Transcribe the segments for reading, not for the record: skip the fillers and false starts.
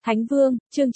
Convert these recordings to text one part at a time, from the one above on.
Thánh Vương, chương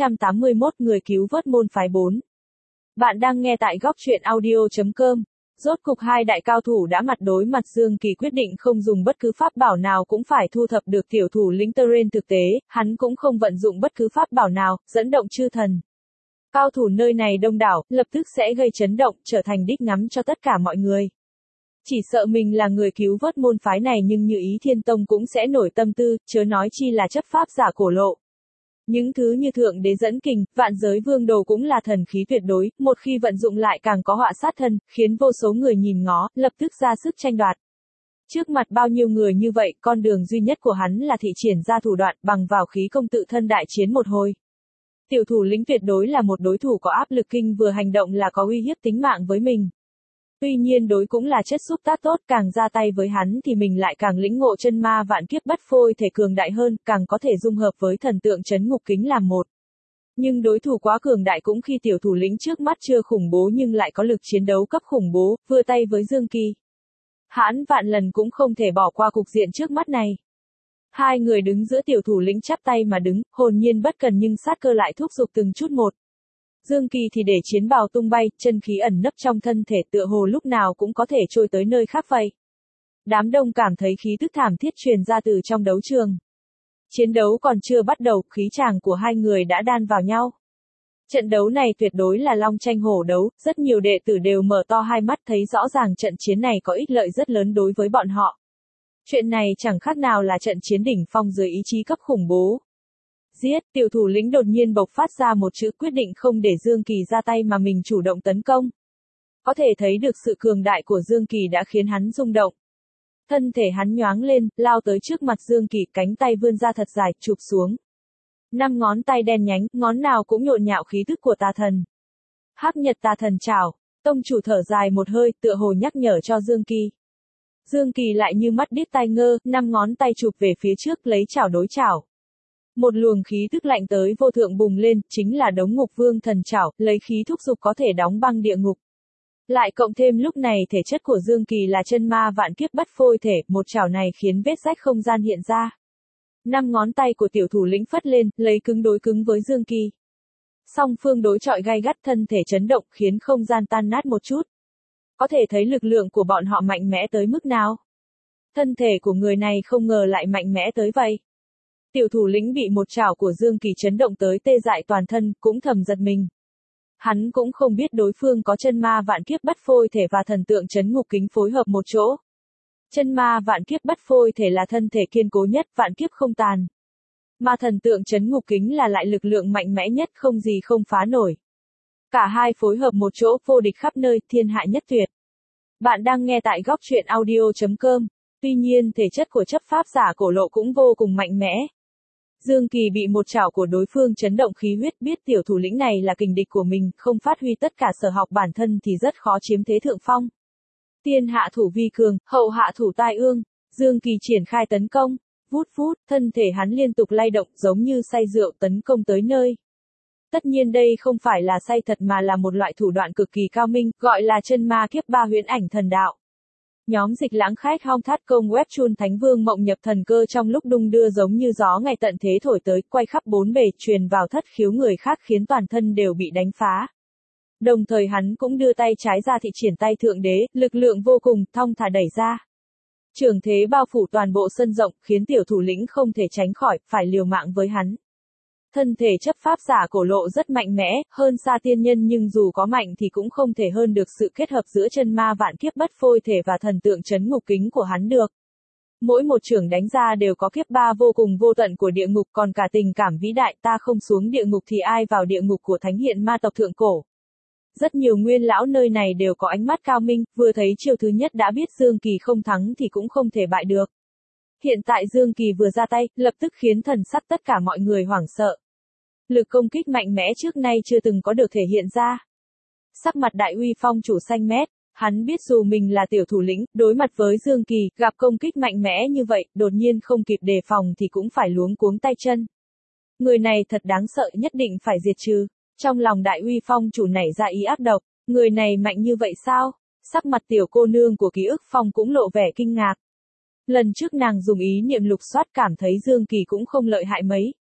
981 người cứu vớt môn phái 4. Bạn đang nghe tại góc truyện audio.com. Rốt cục hai đại cao thủ đã mặt đối mặt, Dương Kỳ quyết định không dùng bất cứ pháp bảo nào cũng phải thu thập được tiểu thủ lĩnh Teren. Thực tế, hắn cũng không vận dụng bất cứ pháp bảo nào, dẫn động chư thần. Cao thủ nơi này đông đảo, lập tức sẽ gây chấn động, trở thành đích ngắm cho tất cả mọi người. Chỉ sợ mình là người cứu vớt môn phái này nhưng như Ý Thiên Tông cũng sẽ nổi tâm tư, chớ nói chi là chấp pháp giả cổ lộ. Những thứ như thượng đế dẫn kình, vạn giới vương đồ cũng là thần khí tuyệt đối, một khi vận dụng lại càng có họa sát thân, khiến vô số người nhìn ngó, lập tức ra sức tranh đoạt. Trước mặt bao nhiêu người như vậy, con đường duy nhất của hắn là thị triển ra thủ đoạn, bằng vào khí công tự thân đại chiến một hồi. Tiểu thủ lĩnh tuyệt đối là một đối thủ có áp lực kinh, vừa hành động là có uy hiếp tính mạng với mình. Tuy nhiên đối cũng là chất xúc tác tốt, càng ra tay với hắn thì mình lại càng lĩnh ngộ chân ma vạn kiếp bất phôi thể cường đại hơn, càng có thể dung hợp với thần tượng trấn ngục kính làm một. Nhưng đối thủ quá cường đại cũng khi tiểu thủ lĩnh trước mắt chưa khủng bố nhưng lại có lực chiến đấu cấp khủng bố, vừa tay với Dương Kỳ. Hắn vạn lần cũng không thể bỏ qua cục diện trước mắt này. Hai người đứng giữa, tiểu thủ lĩnh chắp tay mà đứng, hồn nhiên bất cần nhưng sát cơ lại thúc giục từng chút một. Dương Kỳ thì để chiến bào tung bay, chân khí ẩn nấp trong thân thể tựa hồ lúc nào cũng có thể trôi tới nơi khác vậy. Đám đông cảm thấy khí tức thảm thiết truyền ra từ trong đấu trường. Chiến đấu còn chưa bắt đầu, khí tràng của hai người đã đan vào nhau. Trận đấu này tuyệt đối là long tranh hổ đấu, rất nhiều đệ tử đều mở to hai mắt thấy rõ ràng trận chiến này có ích lợi rất lớn đối với bọn họ. Chuyện này chẳng khác nào là trận chiến đỉnh phong dưới ý chí cấp khủng bố. Giết, tiểu thủ lĩnh đột nhiên bộc phát ra một chữ, quyết định không để Dương Kỳ ra tay mà mình chủ động tấn công. Có thể thấy được sự cường đại của Dương Kỳ đã khiến hắn rung động. Thân thể hắn nhoáng lên, lao tới trước mặt Dương Kỳ, cánh tay vươn ra thật dài, chụp xuống. 5 ngón tay đen nhánh, ngón nào cũng nhộn nhạo khí tức của tà thần. Hắc Nhật Tà Thần Trảo, tông chủ thở dài một hơi, tựa hồ nhắc nhở cho Dương Kỳ. Dương Kỳ lại như mắt điếc tai ngơ, 5 ngón tay chụp về phía trước, lấy chảo đối chảo. Một luồng khí tức lạnh tới vô thượng bùng lên, chính là Đống Ngục Vương Thần Trảo, lấy khí thúc dục có thể đóng băng địa ngục. Lại cộng thêm lúc này thể chất của Dương Kỳ là chân ma vạn kiếp bất phôi thể, một chảo này khiến vết rách không gian hiện ra. 5 ngón tay của tiểu thủ lĩnh phất lên, lấy cứng đối cứng với Dương Kỳ. Song phương đối chọi gay gắt, thân thể chấn động khiến không gian tan nát một chút. Có thể thấy lực lượng của bọn họ mạnh mẽ tới mức nào. Thân thể của người này không ngờ lại mạnh mẽ tới vậy. Tiểu thủ lĩnh bị một chảo của Dương Kỳ chấn động tới tê dại toàn thân, cũng thầm giật mình. Hắn cũng không biết đối phương có chân ma vạn kiếp bất phôi thể và thần tượng trấn ngục kính phối hợp một chỗ. Chân ma vạn kiếp bất phôi thể là thân thể kiên cố nhất, vạn kiếp không tàn. Mà thần tượng trấn ngục kính là lại lực lượng mạnh mẽ nhất, không gì không phá nổi. Cả hai phối hợp một chỗ, vô địch khắp nơi, thiên hạ nhất tuyệt. Bạn đang nghe tại góc truyện audio.com. Tuy nhiên thể chất của chấp pháp giả cổ lộ cũng vô cùng mạnh mẽ. Dương Kỳ bị một chảo của đối phương chấn động khí huyết, biết tiểu thủ lĩnh này là kình địch của mình, không phát huy tất cả sở học bản thân thì rất khó chiếm thế thượng phong. Tiên hạ thủ vi cường, hậu hạ thủ tai ương, Dương Kỳ triển khai tấn công, vút vút, thân thể hắn liên tục lay động giống như say rượu tấn công tới nơi. Tất nhiên đây không phải là say thật mà là một loại thủ đoạn cực kỳ cao minh, gọi là chân ma kiếp ba huyễn ảnh thần đạo. Nhóm dịch lãng khách hong thắt công web chun Thánh Vương mộng nhập thần cơ trong lúc đung đưa giống như gió ngày tận thế thổi tới, quay khắp bốn bề, truyền vào thất khiếu người khác khiến toàn thân đều bị đánh phá. Đồng thời hắn cũng đưa tay trái ra thị triển tay thượng đế, lực lượng vô cùng, thong thả đẩy ra. Trường thế bao phủ toàn bộ sân rộng, khiến tiểu thủ lĩnh không thể tránh khỏi, phải liều mạng với hắn. Thân thể chấp pháp giả cổ lộ rất mạnh mẽ, hơn xa tiên nhân nhưng dù có mạnh thì cũng không thể hơn được sự kết hợp giữa chân ma vạn kiếp bất phôi thể và thần tượng trấn ngục kính của hắn được. Mỗi một chưởng đánh ra đều có kiếp ba vô cùng vô tận của địa ngục, còn cả tình cảm vĩ đại, ta không xuống địa ngục thì ai vào địa ngục của thánh hiện ma tộc thượng cổ. Rất nhiều nguyên lão nơi này đều có ánh mắt cao minh, vừa thấy chiêu thứ nhất đã biết Dương Kỳ không thắng thì cũng không thể bại được. Hiện tại Dương Kỳ vừa ra tay, lập tức khiến thần sắc tất cả mọi người hoảng sợ. Lực công kích mạnh mẽ trước nay chưa từng có được thể hiện ra. Sắc mặt đại uy phong chủ xanh mét, hắn biết dù mình là tiểu thủ lĩnh, đối mặt với Dương Kỳ, gặp công kích mạnh mẽ như vậy, đột nhiên không kịp đề phòng thì cũng phải luống cuống tay chân. Người này thật đáng sợ, nhất định phải diệt trừ. Trong lòng đại uy phong chủ nảy ra ý ác độc, người này mạnh như vậy sao? Sắc mặt tiểu cô nương của ký ức phong cũng lộ vẻ kinh ngạc. Lần trước nàng dùng ý niệm lục soát cảm thấy Dương Kỳ cũng không lợi hại mấy.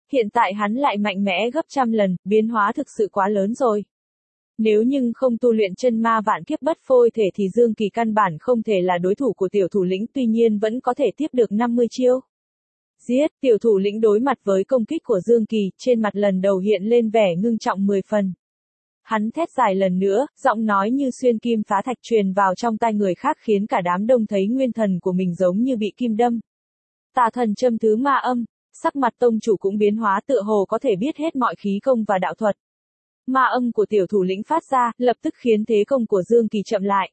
hiện tại hắn lại mạnh mẽ gấp trăm lần, biến hóa thực sự quá lớn rồi. Nếu nhưng không tu luyện chân ma vạn kiếp bất phôi thể thì Dương Kỳ căn bản không thể là đối thủ của tiểu thủ lĩnh, tuy nhiên vẫn có thể tiếp được 50 chiêu. Giết, tiểu thủ lĩnh đối mặt với công kích của Dương Kỳ, trên mặt lần đầu hiện lên vẻ ngưng trọng 10 phần. Hắn thét dài lần nữa, giọng nói như xuyên kim phá thạch truyền vào trong tai người khác khiến cả đám đông thấy nguyên thần của mình giống như bị kim đâm. Tà thần châm thứ ma âm, sắc mặt tông chủ cũng biến hóa tựa hồ có thể biết hết mọi khí công và đạo thuật. Ma âm của tiểu thủ lĩnh phát ra, lập tức khiến thế công của Dương Kỳ chậm lại.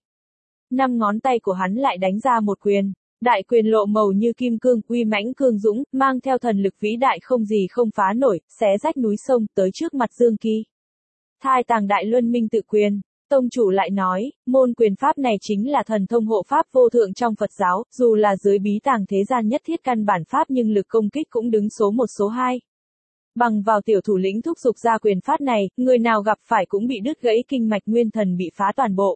5 ngón tay của hắn lại đánh ra một quyền. Đại quyền lộ màu như kim cương, uy mãnh cương dũng, mang theo thần lực vĩ đại không gì không phá nổi, xé rách núi sông, tới trước mặt Dương Kỳ. Thai tàng đại luân minh tự quyền, tông chủ lại nói, môn quyền pháp này chính là thần thông hộ pháp vô thượng trong Phật giáo, dù là dưới bí tàng thế gian nhất thiết căn bản pháp nhưng lực công kích cũng đứng số 1 số 2. Bằng vào tiểu thủ lĩnh thúc giục ra quyền pháp này, người nào gặp phải cũng bị đứt gãy kinh mạch nguyên thần bị phá toàn bộ.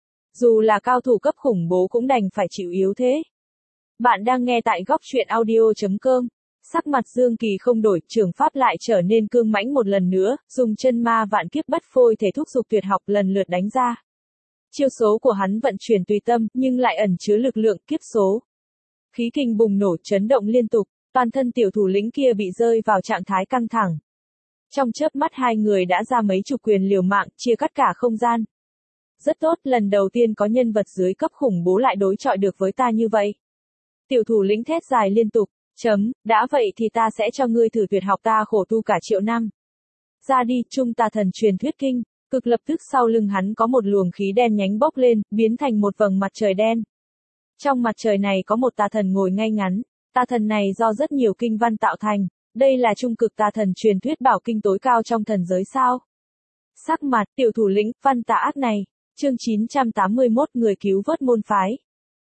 Dù là cao thủ cấp khủng bố cũng đành phải chịu yếu thế. Bạn đang nghe tại góc truyện audio.com. Sắc mặt Dương Kỳ không đổi, trường pháp lại trở nên cương mãnh một lần nữa, dùng chân ma vạn kiếp bất phôi thể thúc giục tuyệt học lần lượt đánh ra. Chiêu số của hắn vận chuyển tùy tâm, nhưng lại ẩn chứa lực lượng kiếp số. Khí kình bùng nổ chấn động liên tục, toàn thân tiểu thủ lĩnh kia bị rơi vào trạng thái căng thẳng. Trong chớp mắt hai người đã ra mấy chục quyền liều mạng, chia cắt cả không gian. Rất tốt, lần đầu tiên có nhân vật dưới cấp khủng bố lại đối chọi được với ta như vậy. Tiểu thủ lĩnh thét dài liên tục, đã vậy thì ta sẽ cho ngươi thử tuyệt học ta khổ tu cả triệu năm. Ra đi, trung tà thần truyền thuyết kinh, cực lập tức sau lưng hắn có một luồng khí đen nhánh bốc lên, biến thành một vầng mặt trời đen. Trong mặt trời này có một tà thần ngồi ngay ngắn, tà thần này do rất nhiều kinh văn tạo thành, đây là trung cực tà thần truyền thuyết bảo kinh tối cao trong thần giới sao. Sắc mặt, tiểu thủ lĩnh, văn tà ác này, chương 981 người cứu vớt môn phái.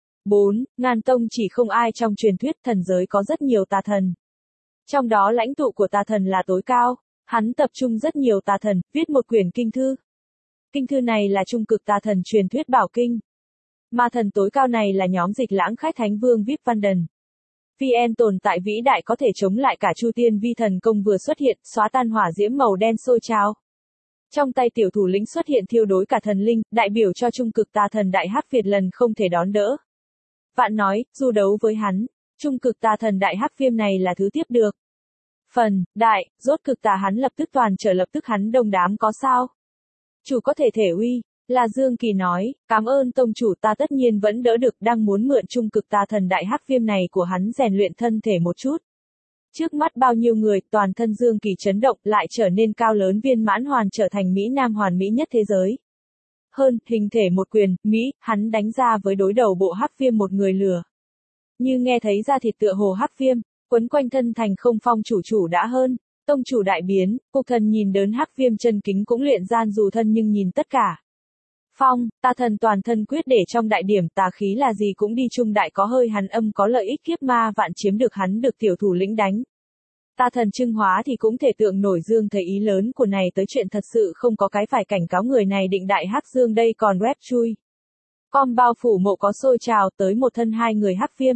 4. Ngàn tông chỉ không ai trong truyền thuyết thần giới có rất nhiều tà thần. Trong đó lãnh tụ của tà thần là tối cao, hắn tập trung rất nhiều tà thần, viết một quyển kinh thư. Kinh thư này là trung cực tà thần truyền thuyết bảo kinh. Ma thần tối cao này là nhóm Dịch Lãng Khách Thánh Vương Vip Văn Đần. VN tồn tại vĩ đại có thể chống lại cả Chu Tiên Vi thần công vừa xuất hiện, xóa tan hỏa diễm màu đen sôi trào. Trong tay tiểu thủ lĩnh xuất hiện thiêu đối cả thần linh, đại biểu cho trung cực tà thần Đại Hắc Việt lần không thể đón đỡ. Vạn nói, dù đấu với hắn, trung cực tà thần Đại Hắc Viêm này là thứ tiếp được. Phần, đại, rốt cực tà hắn lập tức toàn trở lập tức hắn đông đám có sao. Chủ có thể thể uy, là Dương Kỳ nói, cảm ơn tông chủ ta tất nhiên vẫn đỡ được đang muốn mượn trung cực tà thần Đại Hắc Viêm này của hắn rèn luyện thân thể một chút. Trước mắt bao nhiêu người toàn thân Dương Kỳ chấn động lại trở nên cao lớn viên mãn hoàn trở thành Mỹ Nam hoàn mỹ nhất thế giới. Hơn, hình thể một quyền, Mỹ, hắn đánh ra với đối đầu bộ Hắc Viêm một người lừa. Như nghe thấy da thịt tựa hồ Hắc Viêm, quấn quanh thân thành không phong chủ đã hơn, tông chủ đại biến, cục thần nhìn đớn Hắc Viêm chân kính cũng luyện gian dù thân nhưng nhìn tất cả. Phong, tà thần toàn thân quyết để trong đại điểm tà khí là gì cũng đi chung đại có hơi hắn âm có lợi ích kiếp ma vạn chiếm được hắn được tiểu thủ lĩnh đánh. Tà thần trưng hóa thì cũng thể tượng nổi Dương thấy ý lớn của này tới chuyện thật sự không có cái phải cảnh cáo người này định đại Hắc Dương đây còn web chui. Com bao phủ mộ có sôi trào tới một thân hai người Hắc Viêm.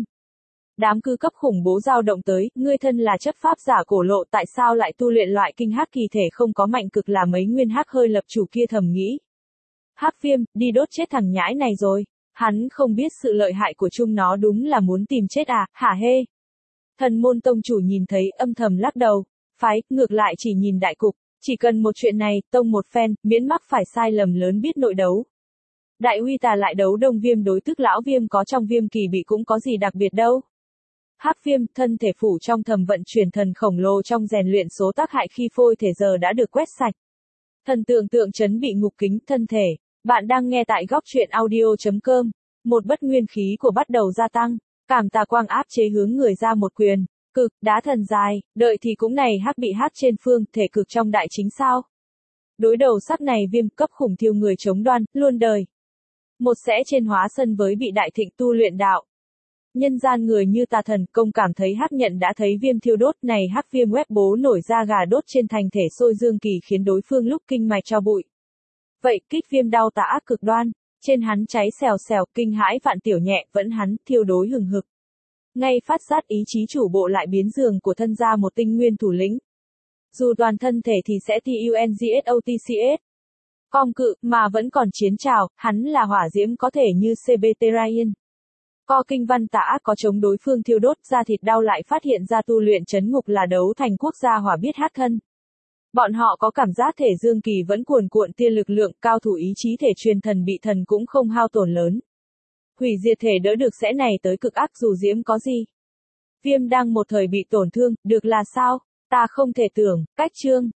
Đám cư cấp khủng bố dao động tới, ngươi thân là chấp pháp giả cổ lộ tại sao lại tu luyện loại kinh hắc kỳ thể không có mạnh cực là mấy nguyên hắc hơi lập chủ kia thầm nghĩ. Hắc Viêm, đi đốt chết thằng nhãi này rồi, hắn không biết sự lợi hại của chúng nó đúng là muốn tìm chết à, hả hê. Thần môn tông chủ nhìn thấy âm thầm lắc đầu, phái, ngược lại chỉ nhìn đại cục, chỉ cần một chuyện này, tông một phen, miễn mắc phải sai lầm lớn biết nội đấu. Đại uy tà lại đấu Đông Viêm đối tức lão Viêm có trong Viêm kỳ bị cũng có gì đặc biệt đâu. Hắc Viêm, thân thể phủ trong thầm vận chuyển thần khổng lồ trong rèn luyện số tác hại khi phôi thể giờ đã được quét sạch. Thần tượng trấn bị ngục kính thân thể, bạn đang nghe tại góc truyện audio.com, một bất nguyên khí của bắt đầu gia tăng, cảm tà quang áp chế hướng người ra một quyền, cực, đá thần dài, đợi thì cũng này hắc bị hắc trên phương, thể cực trong đại chính sao. Đối đầu sắc này Viêm cấp khủng thiêu người chống đoan, luôn đời. Một sẽ trên hóa sân với bị đại thịnh tu luyện đạo. Nhân gian người như tà thần công cảm thấy hắc nhận đã thấy Viêm thiêu đốt này hắc Viêm web bố nổi ra gà đốt trên thành thể sôi Dương Kỳ khiến đối phương lúc kinh mạch cho bụi. Vậy kích Viêm đau tà ác cực đoan, trên hắn cháy xèo xèo kinh hãi vạn tiểu nhẹ vẫn hắn thiêu đối hừng hực. Ngay phát giác ý chí chủ bộ lại biến giường của thân ra một tinh nguyên thủ lĩnh. Dù toàn thân thể thì sẽ TUNGSOTCS. Phong cự, mà vẫn còn chiến trào, hắn là hỏa diễm có thể như CBT-Ryan. Co kinh văn tả có chống đối phương thiêu đốt ra thịt đau lại phát hiện ra tu luyện chấn ngục là đấu thành quốc gia hỏa biết hát thân. Bọn họ có cảm giác thể dương kỳ vẫn cuồn cuộn tia lực lượng, cao thủ ý chí thể truyền thần bị thần cũng không hao tổn lớn. Hủy diệt thể đỡ được sẽ này tới cực ác dù diễm có gì. Viêm đang một thời bị tổn thương, được là sao? Ta không thể tưởng, cách chương.